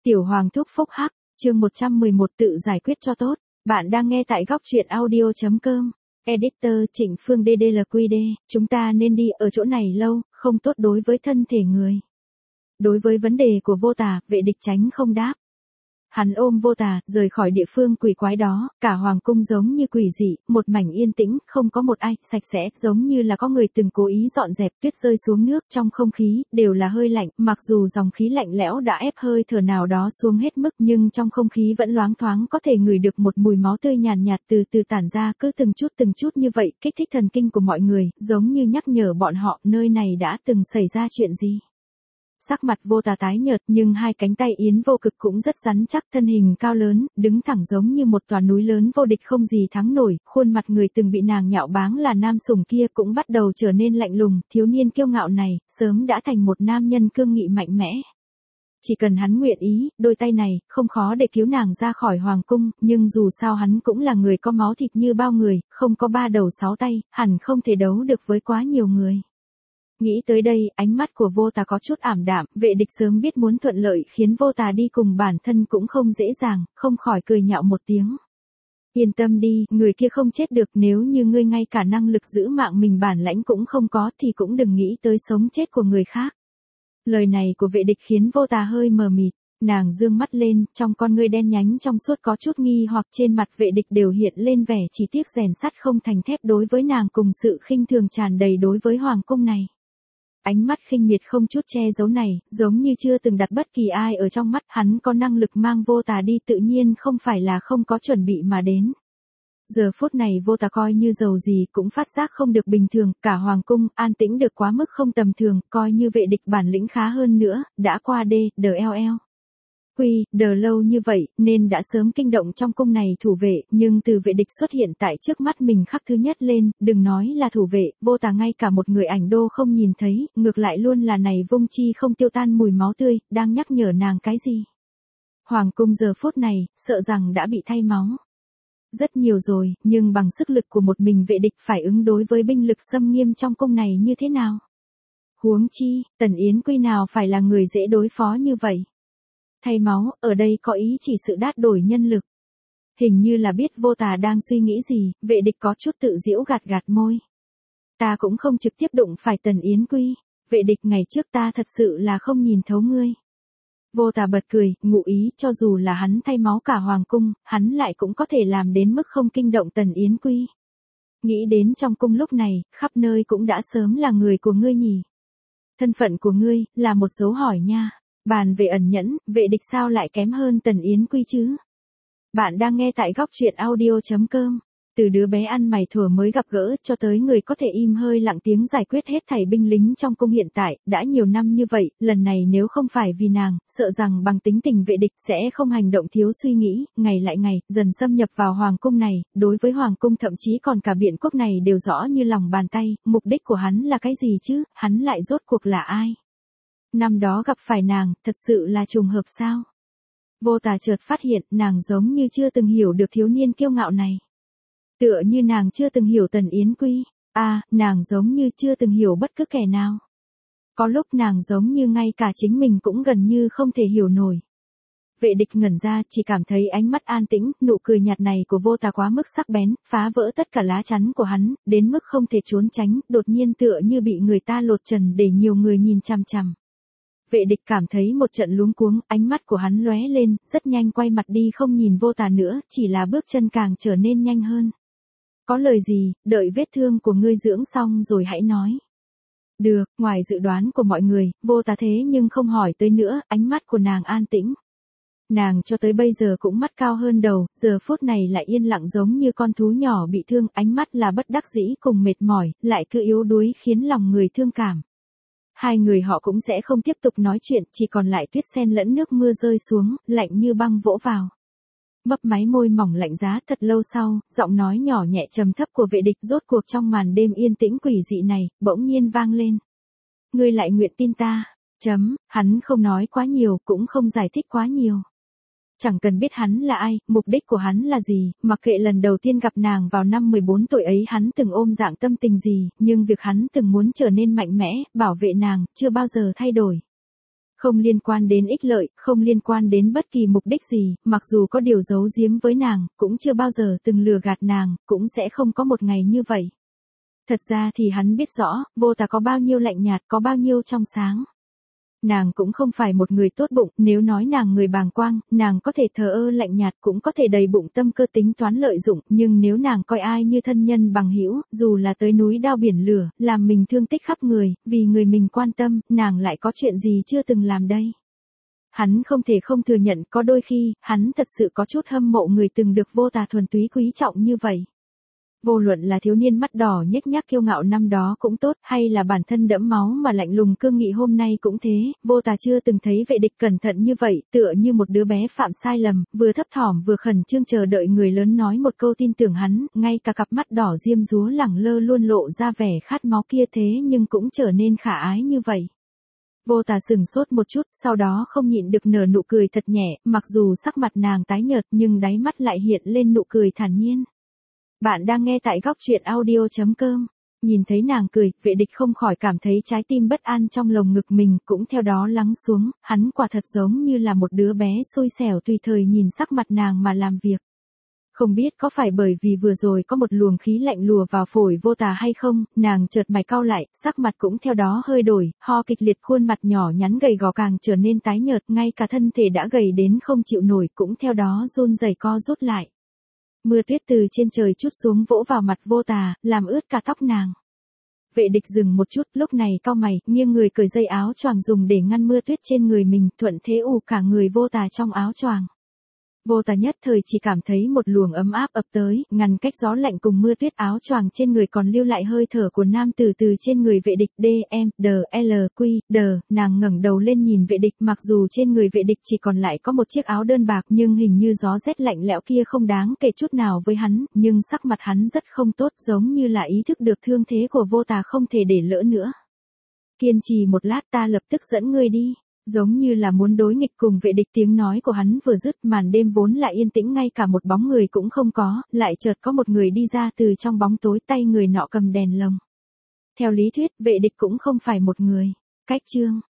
Tiểu Hoàng thúc phúc hắc, chương 111 tự giải quyết cho tốt. Bạn đang nghe tại góc truyện audio.com. Editor Trịnh Phương DDLQD. Chúng ta nên đi ở chỗ này lâu, không tốt đối với thân thể người. Đối với vấn đề của Vô Tà, Vệ Địch tránh không đáp. Hắn ôm Vô Tà, rời khỏi địa phương quỷ quái đó, cả hoàng cung giống như quỷ dị, một mảnh yên tĩnh, không có một ai, sạch sẽ, giống như là có người từng cố ý dọn dẹp, tuyết rơi xuống nước, trong không khí, đều là hơi lạnh, mặc dù dòng khí lạnh lẽo đã ép hơi thở nào đó xuống hết mức, nhưng trong không khí vẫn loáng thoáng có thể ngửi được một mùi máu tươi nhàn nhạt từ từ tản ra, cứ từng chút như vậy, kích thích thần kinh của mọi người, giống như nhắc nhở bọn họ, nơi này đã từng xảy ra chuyện gì. Sắc mặt Vô Tà tái nhợt nhưng hai cánh tay Yến Vô Cực cũng rất rắn chắc, thân hình cao lớn, đứng thẳng giống như một tòa núi lớn vô địch không gì thắng nổi, khuôn mặt người từng bị nàng nhạo báng là nam sủng kia cũng bắt đầu trở nên lạnh lùng, thiếu niên kiêu ngạo này, sớm đã thành một nam nhân cương nghị mạnh mẽ. Chỉ cần hắn nguyện ý, đôi tay này, không khó để cứu nàng ra khỏi hoàng cung, nhưng dù sao hắn cũng là người có máu thịt như bao người, không có 3 đầu 6 tay, hẳn không thể đấu được với quá nhiều người. Nghĩ tới đây, ánh mắt của Vô Tà có chút ảm đạm, Vệ Địch sớm biết muốn thuận lợi khiến Vô Tà đi cùng bản thân cũng không dễ dàng, không khỏi cười nhạo một tiếng. Yên tâm đi, người kia không chết được, nếu như ngươi ngay cả năng lực giữ mạng mình bản lãnh cũng không có thì cũng đừng nghĩ tới sống chết của người khác. Lời này của Vệ Địch khiến Vô Tà hơi mờ mịt, nàng dương mắt lên, trong con ngươi đen nhánh trong suốt có chút nghi hoặc trên mặt Vệ Địch đều hiện lên vẻ chỉ tiếc rèn sắt không thành thép đối với nàng cùng sự khinh thường tràn đầy đối với hoàng cung này. Ánh mắt khinh miệt không chút che giấu này, giống như chưa từng đặt bất kỳ ai ở trong mắt, hắn có năng lực mang Vô Tà đi tự nhiên không phải là không có chuẩn bị mà đến. Giờ phút này Vô Tà coi như dầu gì cũng phát giác không được bình thường, cả hoàng cung, an tĩnh được quá mức không tầm thường, coi như Vệ Địch bản lĩnh khá hơn nữa, đã qua DLL. Đờ lâu như vậy, nên đã sớm kinh động trong cung này thủ vệ, nhưng từ Vệ Địch xuất hiện tại trước mắt mình khắc thứ nhất lên, đừng nói là thủ vệ, Vô Tà ngay cả một người ảnh đô không nhìn thấy, ngược lại luôn là này vung chi không tiêu tan mùi máu tươi, đang nhắc nhở nàng cái gì. Hoàng cung giờ phút này, sợ rằng đã bị thay máu. Rất nhiều rồi, nhưng bằng sức lực của một mình Vệ Địch phải ứng đối với binh lực xâm nghiêm trong cung này như thế nào? Huống chi, Tần Yến Quy nào phải là người dễ đối phó như vậy? Thay máu, ở đây có ý chỉ sự đát đổi nhân lực. Hình như là biết Vô Tà đang suy nghĩ gì, Vệ Địch có chút tự giễu gạt môi. Ta cũng không trực tiếp đụng phải Tần Yến Quy. Vệ Địch ngày trước ta thật sự là không nhìn thấu ngươi. Vô Tà bật cười, ngụ ý cho dù là hắn thay máu cả hoàng cung, hắn lại cũng có thể làm đến mức không kinh động Tần Yến Quy. Nghĩ đến trong cung lúc này, khắp nơi cũng đã sớm là người của ngươi nhỉ. Thân phận của ngươi, là một dấu hỏi nha. Bàn về ẩn nhẫn, Vệ Địch sao lại kém hơn Tần Yến Quy chứ? Bạn đang nghe tại góc truyện audio.com. Từ đứa bé ăn mày thuở mới gặp gỡ cho tới người có thể im hơi lặng tiếng giải quyết hết thảy binh lính trong cung hiện tại, đã nhiều năm như vậy, lần này nếu không phải vì nàng, sợ rằng bằng tính tình Vệ Địch sẽ không hành động thiếu suy nghĩ, ngày lại ngày, dần xâm nhập vào hoàng cung này, đối với hoàng cung thậm chí còn cả biện quốc này đều rõ như lòng bàn tay, mục đích của hắn là cái gì chứ, hắn lại rốt cuộc là ai? Năm đó gặp phải nàng, thật sự là trùng hợp sao? Vô Tà chợt phát hiện nàng giống như chưa từng hiểu được thiếu niên kiêu ngạo này. Tựa như nàng chưa từng hiểu Tần Yến Quy. Nàng giống như chưa từng hiểu bất cứ kẻ nào. Có lúc nàng giống như ngay cả chính mình cũng gần như không thể hiểu nổi. Vệ Địch ngẩn ra, chỉ cảm thấy ánh mắt an tĩnh, nụ cười nhạt này của Vô Tà quá mức sắc bén, phá vỡ tất cả lá chắn của hắn, đến mức không thể trốn tránh, đột nhiên tựa như bị người ta lột trần để nhiều người nhìn chằm chằm. Vệ Địch cảm thấy một trận luống cuống, ánh mắt của hắn lóe lên, rất nhanh quay mặt đi không nhìn Vô Tà nữa, chỉ là bước chân càng trở nên nhanh hơn. Có lời gì, đợi vết thương của ngươi dưỡng xong rồi hãy nói. Được, ngoài dự đoán của mọi người, Vô Tà thế nhưng không hỏi tới nữa, ánh mắt của nàng an tĩnh. Nàng cho tới bây giờ cũng mắt cao hơn đầu, giờ phút này lại yên lặng giống như con thú nhỏ bị thương, ánh mắt là bất đắc dĩ cùng mệt mỏi, lại cứ yếu đuối khiến lòng người thương cảm. Hai người họ cũng sẽ không tiếp tục nói chuyện, chỉ còn lại tuyết sen lẫn nước mưa rơi xuống, lạnh như băng vỗ vào. Mấp máy môi mỏng lạnh giá thật lâu sau, giọng nói nhỏ nhẹ trầm thấp của Vệ Địch rốt cuộc trong màn đêm yên tĩnh quỷ dị này, bỗng nhiên vang lên. Ngươi lại nguyện tin ta. Hắn không nói quá nhiều, cũng không giải thích quá nhiều. Chẳng cần biết hắn là ai, mục đích của hắn là gì, mặc kệ lần đầu tiên gặp nàng vào năm 14 tuổi ấy hắn từng ôm dạng tâm tình gì, nhưng việc hắn từng muốn trở nên mạnh mẽ, bảo vệ nàng, chưa bao giờ thay đổi. Không liên quan đến ích lợi, không liên quan đến bất kỳ mục đích gì, mặc dù có điều giấu giếm với nàng, cũng chưa bao giờ từng lừa gạt nàng, cũng sẽ không có một ngày như vậy. Thật ra thì hắn biết rõ, Vô Tà có bao nhiêu lạnh nhạt, có bao nhiêu trong sáng. Nàng cũng không phải một người tốt bụng, nếu nói nàng người bàng quang, nàng có thể thờ ơ lạnh nhạt, cũng có thể đầy bụng tâm cơ tính toán lợi dụng, nhưng nếu nàng coi ai như thân nhân bằng hữu, dù là tới núi đao biển lửa, làm mình thương tích khắp người, vì người mình quan tâm, nàng lại có chuyện gì chưa từng làm đây. Hắn không thể không thừa nhận, có đôi khi, hắn thật sự có chút hâm mộ người từng được Vô Tà thuần túy quý trọng như vậy. Vô luận là thiếu niên mắt đỏ nhếch nhác kiêu ngạo năm đó cũng tốt, hay là bản thân đẫm máu mà lạnh lùng cương nghị hôm nay cũng thế, Vô Tà chưa từng thấy vệ địch cẩn thận như vậy, tựa như một đứa bé phạm sai lầm, vừa thấp thỏm vừa khẩn trương chờ đợi người lớn nói một câu tin tưởng hắn, ngay cả cặp mắt đỏ diêm dúa lẳng lơ luôn lộ ra vẻ khát máu kia thế nhưng cũng trở nên khả ái như vậy. Vô Tà sừng sốt một chút, sau đó không nhịn được nở nụ cười thật nhẹ, mặc dù sắc mặt nàng tái nhợt nhưng đáy mắt lại hiện lên nụ cười thản nhiên. Bạn đang nghe tại góc truyện audio.com. Nhìn thấy nàng cười, vệ địch không khỏi cảm thấy trái tim bất an trong lồng ngực mình cũng theo đó lắng xuống, hắn quả thật giống như là một đứa bé xui xẻo tùy thời nhìn sắc mặt nàng mà làm việc. Không biết có phải bởi vì vừa rồi có một luồng khí lạnh lùa vào phổi Vô Tà hay không, nàng chợt mày cau lại, sắc mặt cũng theo đó hơi đổi, ho kịch liệt, khuôn mặt nhỏ nhắn gầy gò càng trở nên tái nhợt, ngay cả thân thể đã gầy đến không chịu nổi cũng theo đó run rẩy co rút lại. Mưa tuyết từ trên trời trút xuống vỗ vào mặt Vô Tà, làm ướt cả tóc nàng. Vệ địch dừng một chút, lúc này cau mày, nghiêng người cởi dây áo choàng dùng để ngăn mưa tuyết trên người mình, thuận thế ù cả người Vô Tà trong áo choàng. Vô Tà nhất thời chỉ cảm thấy một luồng ấm áp ập tới, ngăn cách gió lạnh cùng mưa tuyết, áo choàng trên người còn lưu lại hơi thở của nam tử từ trên người vệ địch. Nàng ngẩng đầu lên nhìn vệ địch, mặc dù trên người vệ địch chỉ còn lại có một chiếc áo đơn bạc nhưng hình như gió rét lạnh lẽo kia không đáng kể chút nào với hắn, nhưng sắc mặt hắn rất không tốt, giống như là ý thức được thương thế của Vô Tà không thể để lỡ nữa. Kiên trì một lát, ta lập tức dẫn ngươi đi. Giống như là muốn đối nghịch cùng vệ địch, tiếng nói của hắn vừa dứt, màn đêm vốn lại yên tĩnh ngay cả một bóng người cũng không có, lại chợt có một người đi ra từ trong bóng tối, tay người nọ cầm đèn lồng. Theo lý thuyết, vệ địch cũng không phải một người. Cách chương.